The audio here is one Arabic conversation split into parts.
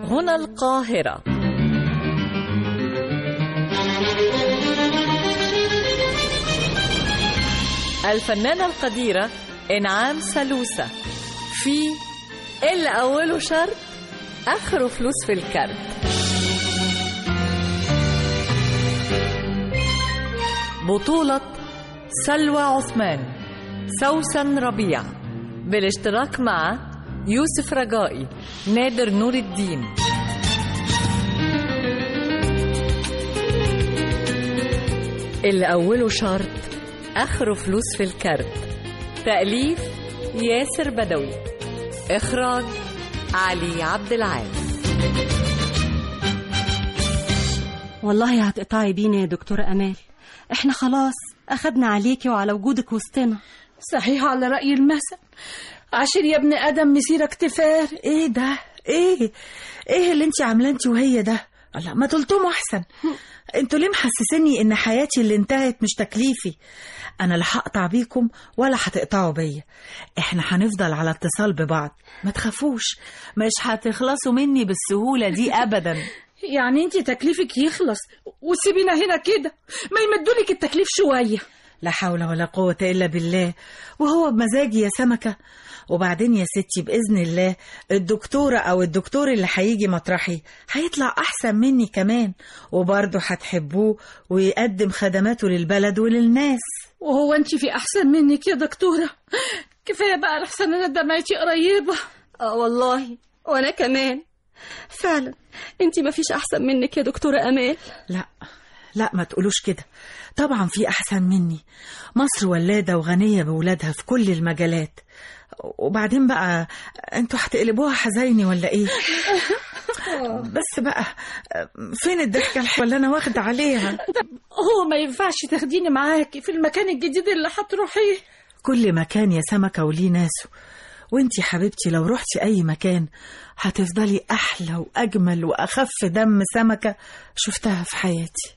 هنا القاهرة. الفنانة القديرة إنعام سالوسة في اللي أوله شرط آخره فلوس في الكارت. بطولة سلوى عثمان، سوسن ربيع، بالاشتراك مع يوسف رجائي، نادر نور الدين. اللي أوله شرط آخره فلوس في الكارت. تأليف ياسر بدوي، إخراج علي عبد العال. والله هتقطعي بينا يا دكتورة أمال، احنا خلاص أخدنا عليكي وعلى وجودك وسطنا. صحيح على رأي المثل، عشر يا ابن آدم مسيرك تفار. ايه ده؟ ايه اللي انت عاملاه انت وهي ده؟ الله، ما تلتموا احسن. انتوا ليه محسسني ان حياتي اللي انتهت مش تكليفي؟ انا لا هقطع بيكم ولا هتقطعوا بيا، احنا هنفضل على اتصال ببعض، ما تخافوش، مش هتخلصوا مني بالسهولة دي ابدا. يعني انت تكليفك يخلص وسيبينا هنا كده؟ ما يمدولك التكليف شوية. لا حول ولا قوة إلا بالله، وهو بمزاجي يا سمكة. وبعدين يا ستي بإذن الله الدكتورة أو الدكتور اللي هيجي مطرحي هيطلع أحسن مني كمان، وبرضه هتحبوه ويقدم خدماته للبلد وللناس. وهو انت في أحسن منك يا دكتورة؟ كفاية بقى لحسن أنا دمعتي قريبة. والله وأنا كمان فعلا انت ما فيش أحسن منك يا دكتورة أمال. لا ما تقولوش كده، طبعا في أحسن مني. مصر ولادة وغنية بولادها في كل المجالات. وبعدين بقى انتوا هتقلبوها حزيني ولا ايه؟ بس بقى فين الضحكة الحلوة اللي انا واخدة عليها؟ هو ما ينفعش تاخديني معاكي في المكان الجديد اللي هتروحيه؟ كل مكان يا سمكة وليه ناسه، وانتي حبيبتي لو رحتي اي مكان هتفضلي احلى واجمل واخف دم سمكة شفتها في حياتي.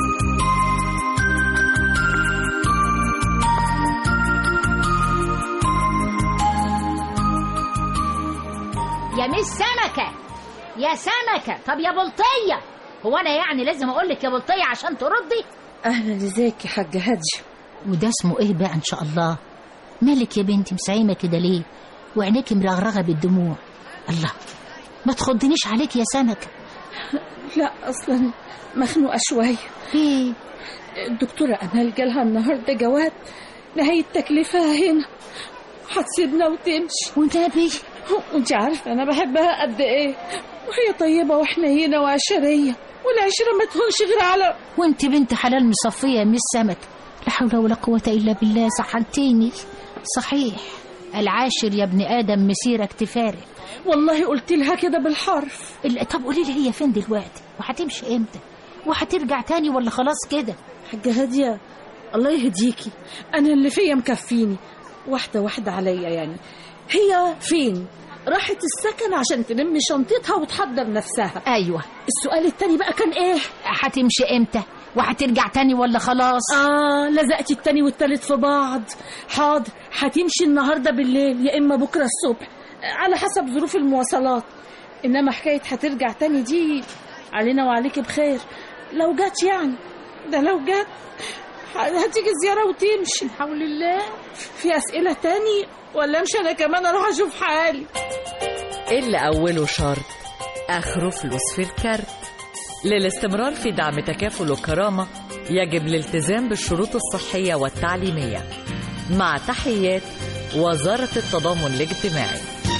يا مش سمكة، يا سمكة، طب يا بلطية، هو أنا يعني لازم أقولك يا بلطية عشان تردي؟ أهلا، ازيك يا حاجة هادية؟ وده اسمه إيه بقى إن شاء الله؟ مالك يا بنتي مسعيمة كده ليه؟ وعينيكي مرغرغة بالدموع. الله، ما تخضنيش عليك يا سمكة. لا أصلا مخنوقة شوية. ايه؟ الدكتورة أمال جالها النهاردة جواب نهاية تكليفها هنا، هتسيبنا وتمشي. والنبي وانت عارفة أنا بحبها قد إيه، وهي طيبة وحنينة وعشرية، والعشرة ما تهونش غير على. وانت بنت حلال مصفية يا مش سمكة، لا حول ولا قوة إلا بالله. سحلتيني صحيح، العاشر يا ابن آدم مسيرك تفارق. والله قلت لها كده بالحرف. طب قولي لي هي فين دلوقتي؟ وهتمشي امتى؟ وهترجع تاني ولا خلاص كده؟ حاجة هادية الله يهديكي، أنا اللي فيا مكفيني، واحدة واحدة عليا يعني. هي فين؟ راحت السكن عشان تلم شنطتها وتحضر نفسها. أيوة. السؤال التاني بقى كان إيه؟ هتمشي امتى؟ وهترجع تاني ولا خلاص؟ لزقتي التاني والتالت في بعض. حاضر، هتمشي النهاردة بالليل يا إما بكرة الصبح على حسب ظروف المواصلات. إنما حكاية هترجع تاني دي علينا وعليك بخير، لو جات يعني. ده لو جات هتيجي زيارة وتمشي. حول الله. في أسئلة تاني ولا امشي أنا كمان أروح أشوف حالي؟ اللي أوله شرط آخره فلوس في الكارت. للاستمرار في دعم تكافل وكرامة يجب الالتزام بالشروط الصحية والتعليمية. مع تحيات وزارة التضامن الاجتماعي.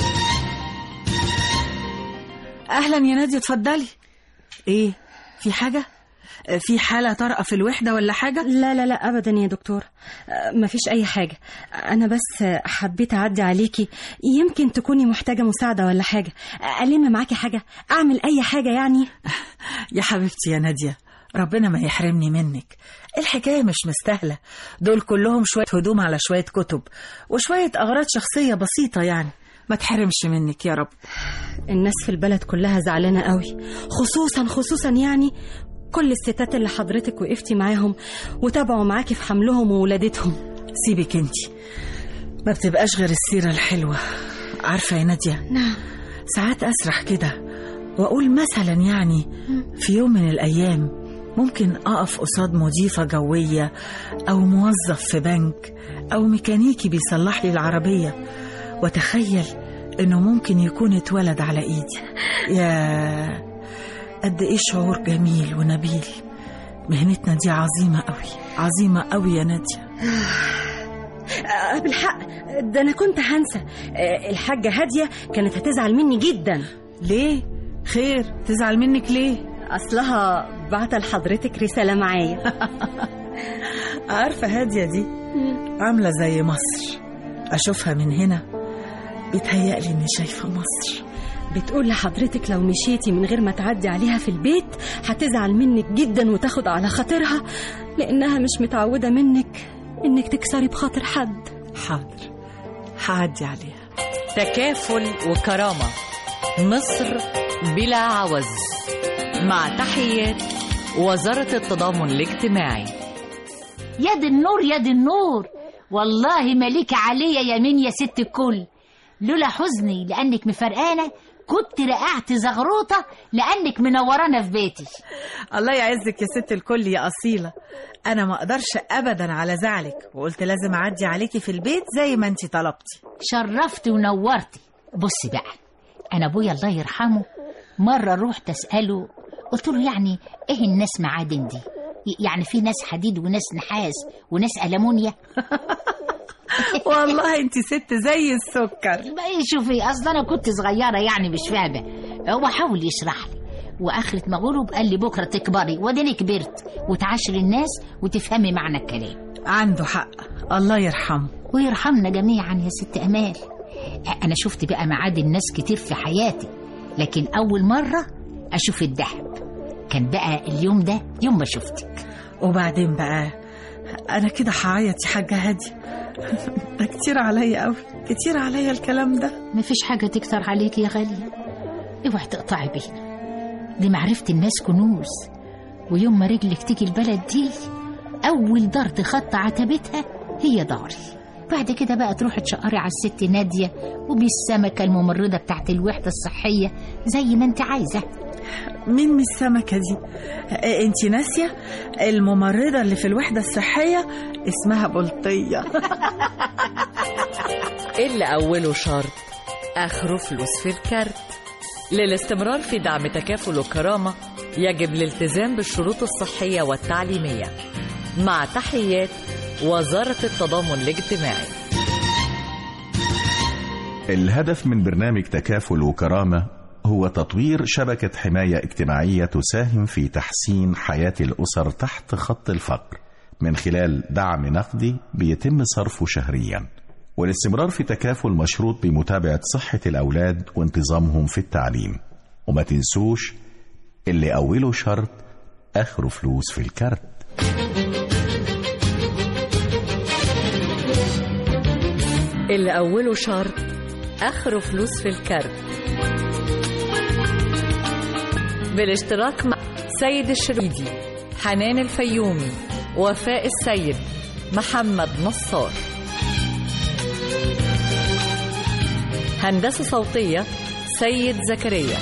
أهلا يا نادية، اتفضلي. إيه؟ في حاجة؟ في حالة طارئة في الوحدة ولا حاجة؟ لا أبدا يا دكتور، مفيش أي حاجة. أنا بس حبيت أعدي عليكي، يمكن تكوني محتاجة مساعدة ولا حاجة، ألم معاكي حاجة، أعمل أي حاجة يعني. يا حبيبتي يا نادية، ربنا ما يحرمني منك. الحكاية مش مستاهلة، دول كلهم شوية هدوم على شوية كتب وشوية أغراض شخصية بسيطة يعني، ما تحرمش منك يا رب. الناس في البلد كلها زعلانة قوي، خصوصا يعني كل الستات اللي حضرتك وقفتي معاهم وتابعوا معاكي في حملهم وولادتهم. سيبك انتي، ما بتبقاش غير السيرة الحلوة. عارفة يا نادية؟ نعم. ساعات أسرح كده وأقول مثلا يعني في يوم من الأيام ممكن أقف قصاد مضيفة جوية أو موظف في بنك أو ميكانيكي بيصلح لي العربية، وتخيل إنه ممكن يكون اتولد على إيدي. يا قد إيه شعور جميل ونبيل. مهنتنا دي عظيمة قوي، عظيمة قوي يا نادية. بالحق ده أنا كنت هنسى. الحاجة هادية كانت هتزعل مني جدا. ليه؟ خير، تزعل منك ليه؟ أصلها بعت لحضرتك رسالة معايا. عارفة هادية دي عاملة زي مصر، أشوفها من هنا بيتهيألي إني شايفة مصر. بتقول لحضرتك لو مشيتي من غير ما تعدي عليها في البيت هتزعل منك جدا وتاخد على خاطرها، لأنها مش متعودة منك إنك تكسري بخاطر حد. حاضر، هعدي عليها. تكافل وكرامة، مصر بلا عوز. مع تحيات وزارة التضامن الاجتماعي. يد النور يد النور، والله مليك عليا يمين يا ست الكل. لولا حزني لأنك مفرقانة كنت رقعت زغروطة لأنك منورانا في بيتي. الله يعزك يا ست الكل يا أصيلة. أنا ما أقدرش أبدا على زعلك، وقلت لازم أعدي عليكي في البيت زي ما أنتي طلبتي. شرفتي ونورتي. بصي بقى، أنا أبويا الله يرحمه مرة روحت أسأله، قلت له يعني إيه الناس معادن دي؟ يعني في ناس حديد وناس نحاس وناس ألمونيا؟ والله انت ست زي السكر. شوفي اصلا انا كنت صغيره يعني مش فاهمه، هو حاول يشرح لي واخرة ما غلب قال لي بكره تكبري، واديني كبرت وتعاشري الناس وتفهمي معنى الكلام. عنده حق، الله يرحمه ويرحمنا جميعا يا ست امال. انا شفت بقى معادن ناس كتير في حياتي، لكن اول مره اشوف الذهب كان بقى اليوم ده يوم ما شفتك. وبعدين بقى انا كده هعيط يا حاجه هاديه. ده كتير عليا قوي، كتير عليا الكلام ده. مفيش حاجة تكتر عليك يا غالية، اوعي تقطعي بينا. دي معرفة الناس كنوز، ويوم ما رجلك تيجي البلد دي أول دار تخطى عتبتها هي داري. بعد كده بقى تروحي تشقري على الست نادية وبالسمكة الممرضة بتاعت الوحدة الصحية زي ما انت عايزة. مين من السمكة دي؟ انت ناسية الممرضة اللي في الوحدة الصحية اسمها بلطية. اللي أوله شرط آخره فلوس في الكارت. للاستمرار في دعم تكافل وكرامة يجب الالتزام بالشروط الصحية والتعليمية. مع تحيات وزارة التضامن الاجتماعي. الهدف من برنامج تكافل وكرامة هو تطوير شبكة حماية اجتماعية تساهم في تحسين حياة الأسر تحت خط الفقر من خلال دعم نقدي بيتم صرفه شهريا، والاستمرار في تكافل مشروط بمتابعة صحة الأولاد وانتظامهم في التعليم. وما تنسوش اللي أوله شرط آخره فلوس في الكارت. اللي أوله شرط آخره فلوس في الكارت، بالاشتراك مع سيد الشريدي، حنان الفيومي، وفاء السيد، محمد نصار. هندسة صوتية سيد زكريا.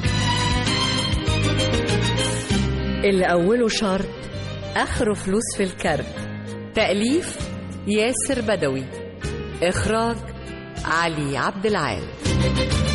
اللي أوله شرط آخره فلوس في الكارت. تأليف ياسر بدوي. إخراج علي عبد العال.